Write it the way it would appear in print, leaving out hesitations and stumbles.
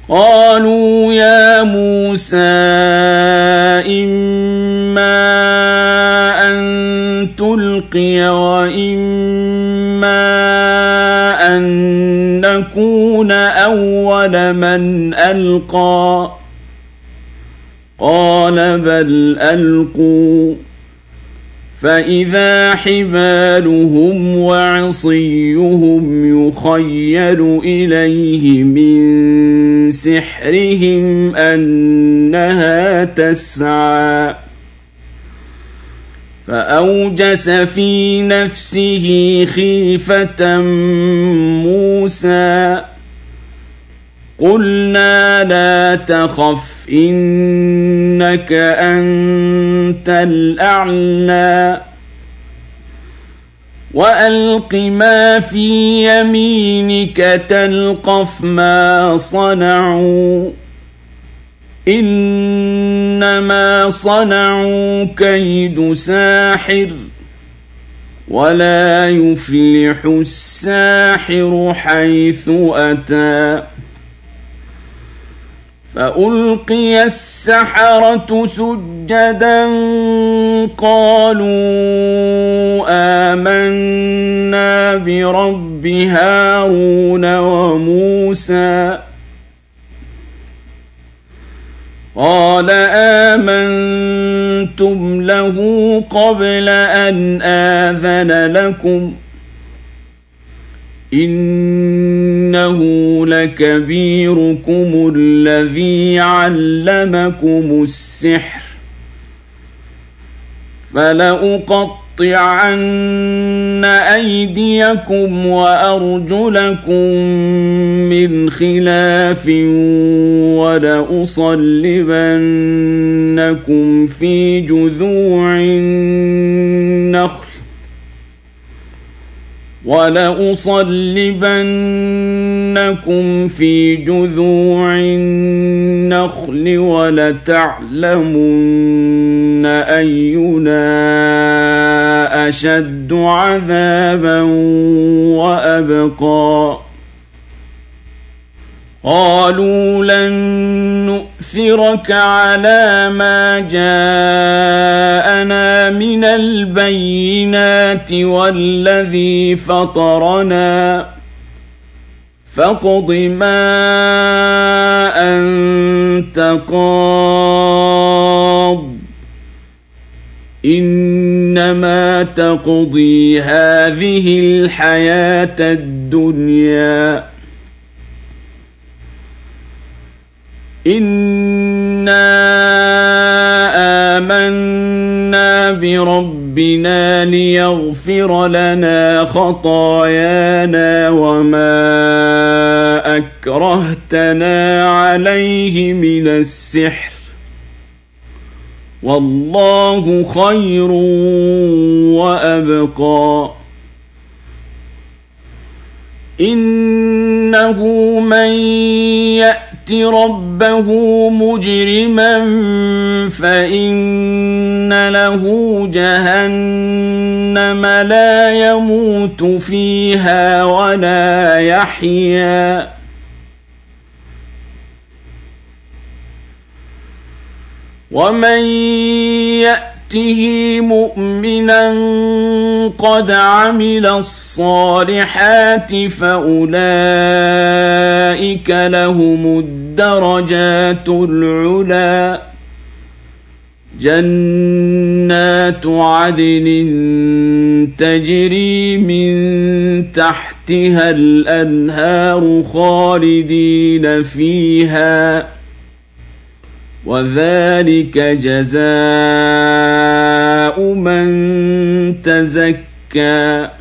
قالوا يا موسى إما أن تلقي وإما أن نكون أول من ألقى قال بل ألقوا فإذا حبالهم وعصيهم يخيل إليه من سحرهم أنها تسعى فأوجس في نفسه خيفة موسى قلنا لا تخف إنك أنت الأعلى وألق ما في يمينك تلقف ما صنعوا إنما صنعوا كيد ساحر ولا يفلح الساحر حيث أتى فألقي السحرة سجدا قالوا آمنا برب هارون وموسى قال آمنتم له قبل أن آذن لكم إنه لكبيركم الذي علمكم السحر فلأقطعن أيديكم وأرجلكم من خلاف ولأصلبنكم في جذوع النخل ولتعلمن أينا أشد عذابا وأبقى قالوا لن نؤثرك على ما جاءنا من البينات والذي فطرنا فاقض ما أنت قاض إنما تقضي هذه الحياة الدنيا إنا آمنا بربنا ليغفر لنا خطايانا وما أكرهتنا عليه من السحر والله خير وأبقى إنه من يأت ربه مجرما فإن له جهنم لا يموت فيها ولا يحيا ومن يأته مؤمنا قد عمل الصالحات فأولئك لهم الدرجات العلى جنات عدن تجري من تحتها الأنهار خالدين فيها وذلك جزاء من تزكى